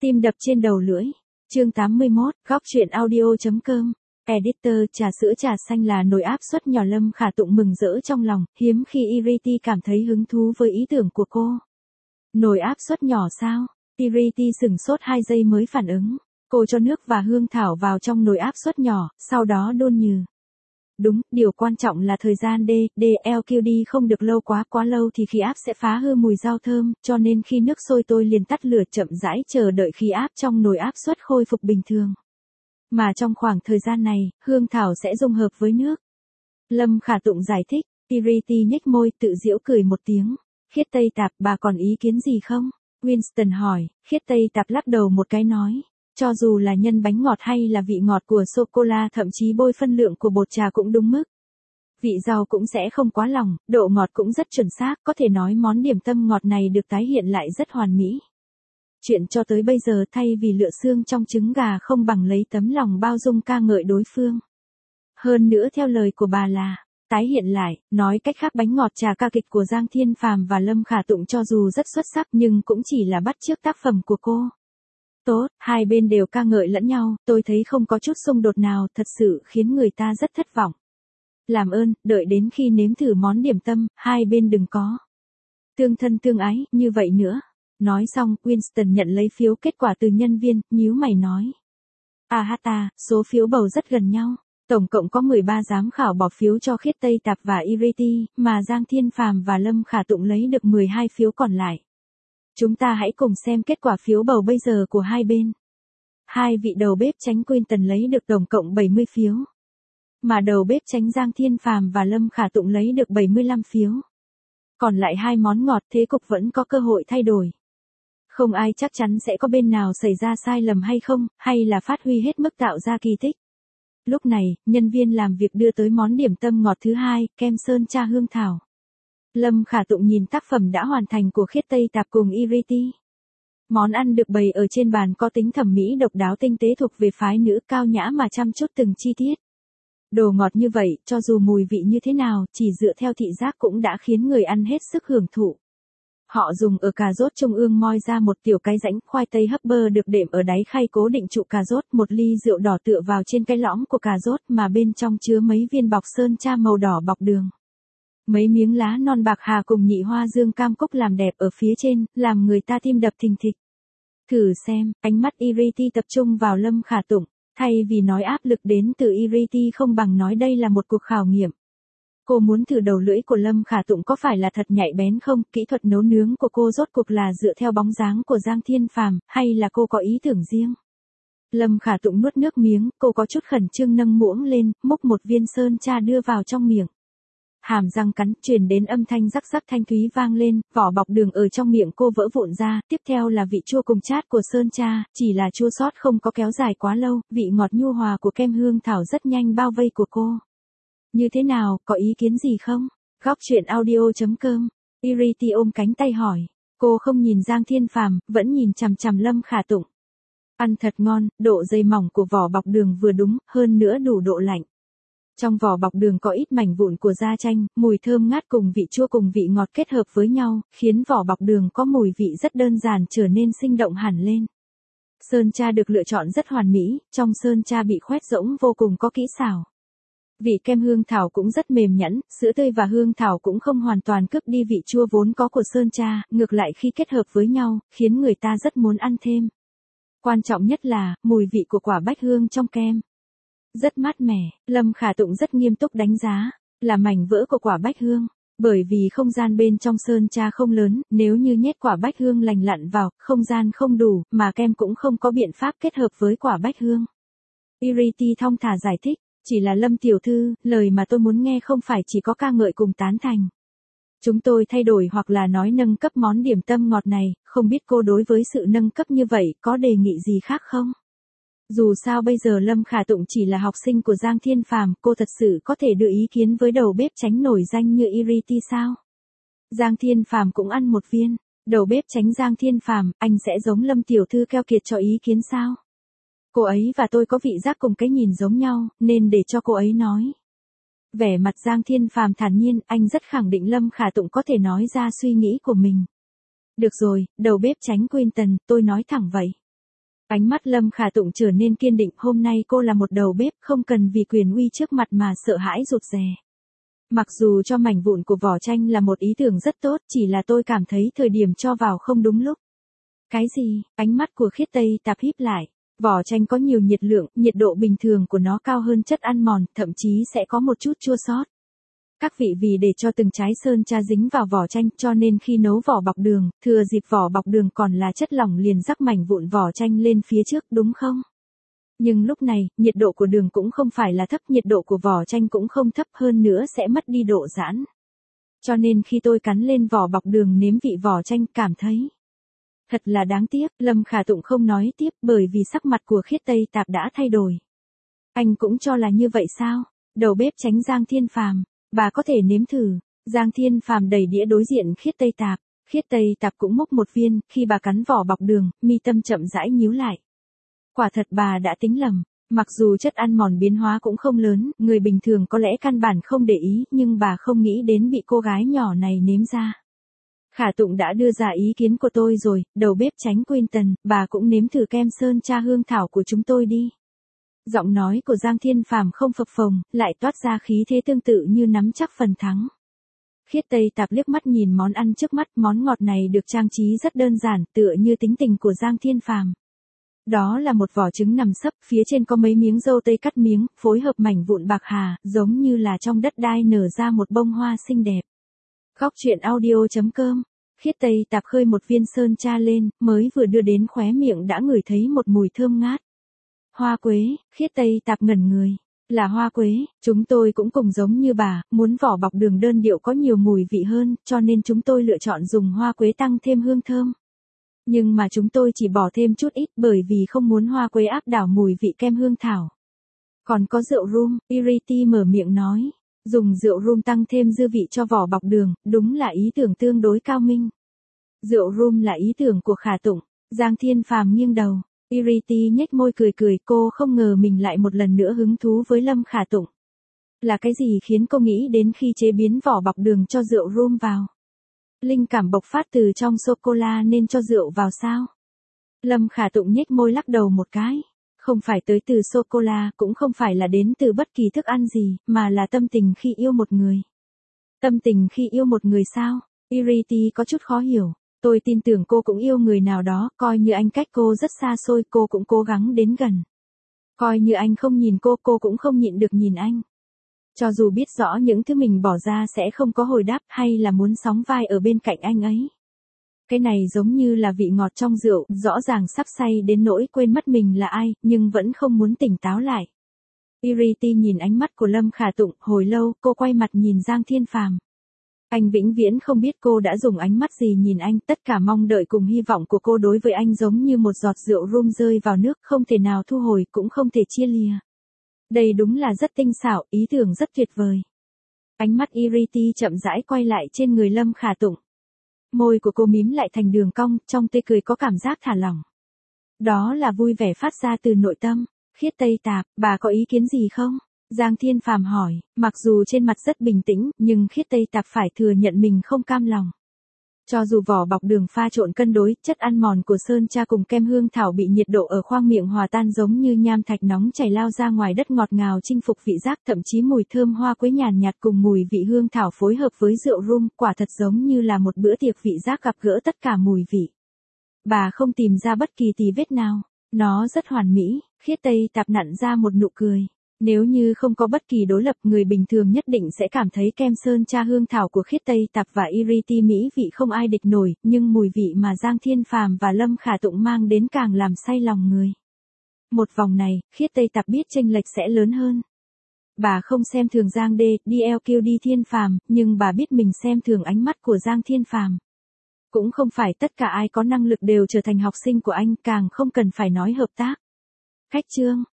Tim đập trên đầu lưỡi. Chương 81, góc truyện audio.com. Editor. Trà sữa trà xanh là nồi áp suất nhỏ. Lâm Khả Tụng mừng rỡ trong lòng, hiếm khi Iriti cảm thấy hứng thú với ý tưởng của cô. Nồi áp suất nhỏ sao? Iriti sửng sốt 2 giây mới phản ứng. Cô cho nước và hương thảo vào trong nồi áp suất nhỏ, sau đó đun nhừ. Đúng, điều quan trọng là thời gian DLQD không được lâu quá lâu thì khí áp sẽ phá hư mùi rau thơm, cho nên khi nước sôi tôi liền tắt lửa chậm rãi chờ đợi khí áp trong nồi áp suất khôi phục bình thường. Mà trong khoảng thời gian này, hương thảo sẽ dung hợp với nước. Lâm Khả Tụng giải thích. Iriti nhếch môi tự giễu cười một tiếng. Khiết Tây Tạp, bà còn ý kiến gì không? Winston hỏi. Khiết Tây Tạp lắc đầu một cái nói. Cho dù là nhân bánh ngọt hay là vị ngọt của sô-cô-la, thậm chí bôi phân lượng của bột trà cũng đúng mức. Vị rau cũng sẽ không quá lỏng, độ ngọt cũng rất chuẩn xác, có thể nói món điểm tâm ngọt này được tái hiện lại rất hoàn mỹ. Chuyện cho tới bây giờ thay vì lựa xương trong trứng gà không bằng lấy tấm lòng bao dung ca ngợi đối phương. Hơn nữa theo lời của bà là, tái hiện lại, nói cách khác bánh ngọt trà ca kịch của Giang Thiên Phàm và Lâm Khả Tụng cho dù rất xuất sắc nhưng cũng chỉ là bắt chước tác phẩm của cô. Tốt, hai bên đều ca ngợi lẫn nhau, tôi thấy không có chút xung đột nào, thật sự khiến người ta rất thất vọng. Làm ơn, đợi đến khi nếm thử món điểm tâm, hai bên đừng có tương thân tương ái, như vậy nữa. Nói xong, Winston nhận lấy phiếu kết quả từ nhân viên, nhíu mày nói. Số phiếu bầu rất gần nhau. Tổng cộng có 13 giám khảo bỏ phiếu cho Khiết Tây Tạp và Iriti, mà Giang Thiên Phàm và Lâm Khả Tụng lấy được 12 phiếu còn lại. Chúng ta hãy cùng xem kết quả phiếu bầu bây giờ của hai bên. Hai vị đầu bếp chánh Quinton lấy được tổng cộng 70 phiếu. Mà đầu bếp chánh Giang Thiên Phàm và Lâm Khả Tụng lấy được 75 phiếu. Còn lại hai món ngọt, thế cục vẫn có cơ hội thay đổi. Không ai chắc chắn sẽ có bên nào xảy ra sai lầm hay không, hay là phát huy hết mức tạo ra kỳ tích. Lúc này, nhân viên làm việc đưa tới món điểm tâm ngọt thứ hai, kem sơn cha hương thảo. Lâm Khả Tụng nhìn tác phẩm đã hoàn thành của Khiết Tây Tạp cùng Iriti. Món ăn được bày ở trên bàn có tính thẩm mỹ độc đáo tinh tế thuộc về phái nữ, cao nhã mà chăm chút từng chi tiết. Đồ ngọt như vậy, cho dù mùi vị như thế nào, chỉ dựa theo thị giác cũng đã khiến người ăn hết sức hưởng thụ. Họ dùng ở cà rốt trung ương moi ra một tiểu cái rãnh, khoai tây hấp bơ được đệm ở đáy khay cố định trụ cà rốt, một ly rượu đỏ tựa vào trên cái lõm của cà rốt mà bên trong chứa mấy viên bọc sơn cha màu đỏ bọc đường. Mấy miếng lá non bạc hà cùng nhị hoa dương cam cúc làm đẹp ở phía trên, làm người ta tim đập thình thịch. Thử xem, ánh mắt Iriti tập trung vào Lâm Khả Tụng, thay vì nói áp lực đến từ Iriti không bằng nói đây là một cuộc khảo nghiệm. Cô muốn thử đầu lưỡi của Lâm Khả Tụng có phải là thật nhạy bén không, kỹ thuật nấu nướng của cô rốt cuộc là dựa theo bóng dáng của Giang Thiên Phàm, hay là cô có ý tưởng riêng. Lâm Khả Tụng nuốt nước miếng, cô có chút khẩn trương nâng muỗng lên, múc một viên sơn cha đưa vào trong miệng. Hàm răng cắn, truyền đến âm thanh rắc rắc thanh thúy vang lên, vỏ bọc đường ở trong miệng cô vỡ vụn ra, tiếp theo là vị chua cùng chát của sơn cha, chỉ là chua xót không có kéo dài quá lâu, vị ngọt nhu hòa của kem hương thảo rất nhanh bao vây của cô. Như thế nào, có ý kiến gì không? Góc truyện audio.com. Iriti ôm cánh tay hỏi. Cô không nhìn Giang Thiên Phàm, vẫn nhìn chằm chằm Lâm Khả Tụng. Ăn thật ngon, độ dày mỏng của vỏ bọc đường vừa đúng, hơn nữa đủ độ lạnh. Trong vỏ bọc đường có ít mảnh vụn của da chanh, mùi thơm ngát cùng vị chua cùng vị ngọt kết hợp với nhau, khiến vỏ bọc đường có mùi vị rất đơn giản trở nên sinh động hẳn lên. Sơn cha được lựa chọn rất hoàn mỹ, trong sơn cha bị khoét rỗng vô cùng có kỹ xảo. Vị kem hương thảo cũng rất mềm nhẵn, sữa tươi và hương thảo cũng không hoàn toàn cướp đi vị chua vốn có của sơn cha, ngược lại khi kết hợp với nhau, khiến người ta rất muốn ăn thêm. Quan trọng nhất là, mùi vị của quả bách hương trong kem. Rất mát mẻ, Lâm Khả Tụng rất nghiêm túc đánh giá, là mảnh vỡ của quả bách hương. Bởi vì không gian bên trong sơn cha không lớn, nếu như nhét quả bách hương lành lặn vào, không gian không đủ, mà kem cũng không có biện pháp kết hợp với quả bách hương. Iriti thong thả giải thích. Chỉ là Lâm tiểu thư, lời mà tôi muốn nghe không phải chỉ có ca ngợi cùng tán thành. Chúng tôi thay đổi hoặc là nói nâng cấp món điểm tâm ngọt này, không biết cô đối với sự nâng cấp như vậy có đề nghị gì khác không? Dù sao bây giờ Lâm Khả Tụng chỉ là học sinh của Giang Thiên Phàm, cô thật sự có thể đưa ý kiến với đầu bếp chánh nổi danh như Iriti sao? Giang Thiên Phàm cũng ăn một viên, đầu bếp chánh Giang Thiên Phàm, anh sẽ giống Lâm tiểu thư keo kiệt cho ý kiến sao? Cô ấy và tôi có vị giác cùng cái nhìn giống nhau, nên để cho cô ấy nói. Vẻ mặt Giang Thiên Phàm thản nhiên, anh rất khẳng định Lâm Khả Tụng có thể nói ra suy nghĩ của mình. Được rồi, đầu bếp chánh Quinton, tôi nói thẳng vậy. Ánh mắt Lâm Khả Tụng trở nên kiên định, hôm nay cô là một đầu bếp, không cần vì quyền uy trước mặt mà sợ hãi rụt rè. Mặc dù cho mảnh vụn của vỏ chanh là một ý tưởng rất tốt, chỉ là tôi cảm thấy thời điểm cho vào không đúng lúc. Cái gì? Ánh mắt của Khiết Tây Tạp híp lại. Vỏ chanh có nhiều nhiệt lượng, nhiệt độ bình thường của nó cao hơn chất ăn mòn, thậm chí sẽ có một chút chua xót. Các vị vì để cho từng trái sơn tra dính vào vỏ chanh, cho nên khi nấu vỏ bọc đường, thừa dịp vỏ bọc đường còn là chất lỏng liền rắc mảnh vụn vỏ chanh lên phía trước, đúng không? Nhưng lúc này, nhiệt độ của đường cũng không phải là thấp, nhiệt độ của vỏ chanh cũng không thấp, hơn nữa sẽ mất đi độ giãn. Cho nên khi tôi cắn lên vỏ bọc đường nếm vị vỏ chanh, cảm thấy thật là đáng tiếc. Lâm Khả Tụng không nói tiếp bởi vì sắc mặt của Khiết Tây Tạp đã thay đổi. Anh cũng cho là như vậy sao? Đầu bếp tránh Giang Thiên Phàm, bà có thể nếm thử. Giang Thiên Phàm đẩy đĩa đối diện Khiết Tây Tạp. Khiết Tây Tạp cũng múc một viên, khi bà cắn vỏ bọc đường, mi tâm chậm rãi nhíu lại. Quả thật bà đã tính lầm, mặc dù chất ăn mòn biến hóa cũng không lớn, người bình thường có lẽ căn bản không để ý, nhưng bà không nghĩ đến bị cô gái nhỏ này nếm ra. Khả Tụng đã đưa ra ý kiến của tôi rồi, đầu bếp tránh Quinton, bà cũng nếm thử kem sơn tra hương thảo của chúng tôi đi. Giọng nói của Giang Thiên Phàm không phập phồng, lại toát ra khí thế tương tự như nắm chắc phần thắng. Khiết Tây Tạp liếc mắt nhìn món ăn trước mắt, món ngọt này được trang trí rất đơn giản, tựa như tính tình của Giang Thiên Phàm. Đó là một vỏ trứng nằm sấp, phía trên có mấy miếng dâu tây cắt miếng, phối hợp mảnh vụn bạc hà, giống như là trong đất đai nở ra một bông hoa xinh đẹp. Góc truyện audio.com. Khiết Tây Tạp khơi một viên sơn tra lên, mới vừa đưa đến khóe miệng đã ngửi thấy một mùi thơm ngát. Hoa quế. Khiết Tây Tạp ngẩn người. Là hoa quế, chúng tôi cũng cùng giống như bà, muốn vỏ bọc đường đơn điệu có nhiều mùi vị hơn, cho nên chúng tôi lựa chọn dùng hoa quế tăng thêm hương thơm. Nhưng mà chúng tôi chỉ bỏ thêm chút ít bởi vì không muốn hoa quế áp đảo mùi vị kem hương thảo. Còn có rượu rum, Iriti mở miệng nói. Dùng rượu rum tăng thêm dư vị cho vỏ bọc đường, đúng là ý tưởng tương đối cao minh. Rượu rum là ý tưởng của Khả Tụng. Giang Thiên Phàm nghiêng đầu. Iriti nhếch môi cười cười, cô không ngờ mình lại một lần nữa hứng thú với Lâm Khả Tụng. Là cái gì khiến cô nghĩ đến khi chế biến vỏ bọc đường cho rượu rum vào? Linh cảm bộc phát từ trong sô-cô-la nên cho rượu vào sao? Lâm Khả Tụng nhếch môi lắc đầu một cái. Không phải tới từ sô-cô-la, cũng không phải là đến từ bất kỳ thức ăn gì, mà là tâm tình khi yêu một người. Tâm tình khi yêu một người sao? Iriti có chút khó hiểu. Tôi tin tưởng cô cũng yêu người nào đó, coi như anh cách cô rất xa xôi, cô cũng cố gắng đến gần. Coi như anh không nhìn cô cũng không nhịn được nhìn anh. Cho dù biết rõ những thứ mình bỏ ra sẽ không có hồi đáp hay là muốn sóng vai ở bên cạnh anh ấy. Cái này giống như là vị ngọt trong rượu, rõ ràng sắp say đến nỗi quên mất mình là ai, nhưng vẫn không muốn tỉnh táo lại. Iriti nhìn ánh mắt của Lâm Khả Tụng, hồi lâu, cô quay mặt nhìn Giang Thiên Phàm. Anh vĩnh viễn không biết cô đã dùng ánh mắt gì nhìn anh, tất cả mong đợi cùng hy vọng của cô đối với anh giống như một giọt rượu rum rơi vào nước, không thể nào thu hồi, cũng không thể chia lìa. Đây đúng là rất tinh xảo, ý tưởng rất tuyệt vời. Ánh mắt Iriti chậm rãi quay lại trên người Lâm Khả Tụng. Môi của cô mím lại thành đường cong, trong tươi cười có cảm giác thả lỏng. Đó là vui vẻ phát ra từ nội tâm. Khiết Tây Tạp, bà có ý kiến gì không? Giang Thiên Phàm hỏi, mặc dù trên mặt rất bình tĩnh, nhưng Khiết Tây Tạp phải thừa nhận mình không cam lòng. Cho dù vỏ bọc đường pha trộn cân đối, chất ăn mòn của sơn tra cùng kem hương thảo bị nhiệt độ ở khoang miệng hòa tan giống như nham thạch nóng chảy lao ra ngoài đất ngọt ngào chinh phục vị giác, thậm chí mùi thơm hoa quế nhàn nhạt cùng mùi vị hương thảo phối hợp với rượu rum, quả thật giống như là một bữa tiệc vị giác gặp gỡ tất cả mùi vị. Bà không tìm ra bất kỳ tì vết nào, nó rất hoàn mỹ. Khiết Tây Tạp nặn ra một nụ cười. Nếu như không có bất kỳ đối lập, người bình thường nhất định sẽ cảm thấy kem sơn tra hương thảo của Khiết Tây Tạp và Iriti mỹ vị không ai địch nổi, nhưng mùi vị mà Giang Thiên Phàm và Lâm Khả Tụng mang đến càng làm say lòng người. Một vòng này, Khiết Tây Tạp biết chênh lệch sẽ lớn hơn. Bà không xem thường Giang DLQD Thiên Phàm, nhưng bà biết mình xem thường ánh mắt của Giang Thiên Phàm. Cũng không phải tất cả ai có năng lực đều trở thành học sinh của anh, càng không cần phải nói hợp tác. Khách chương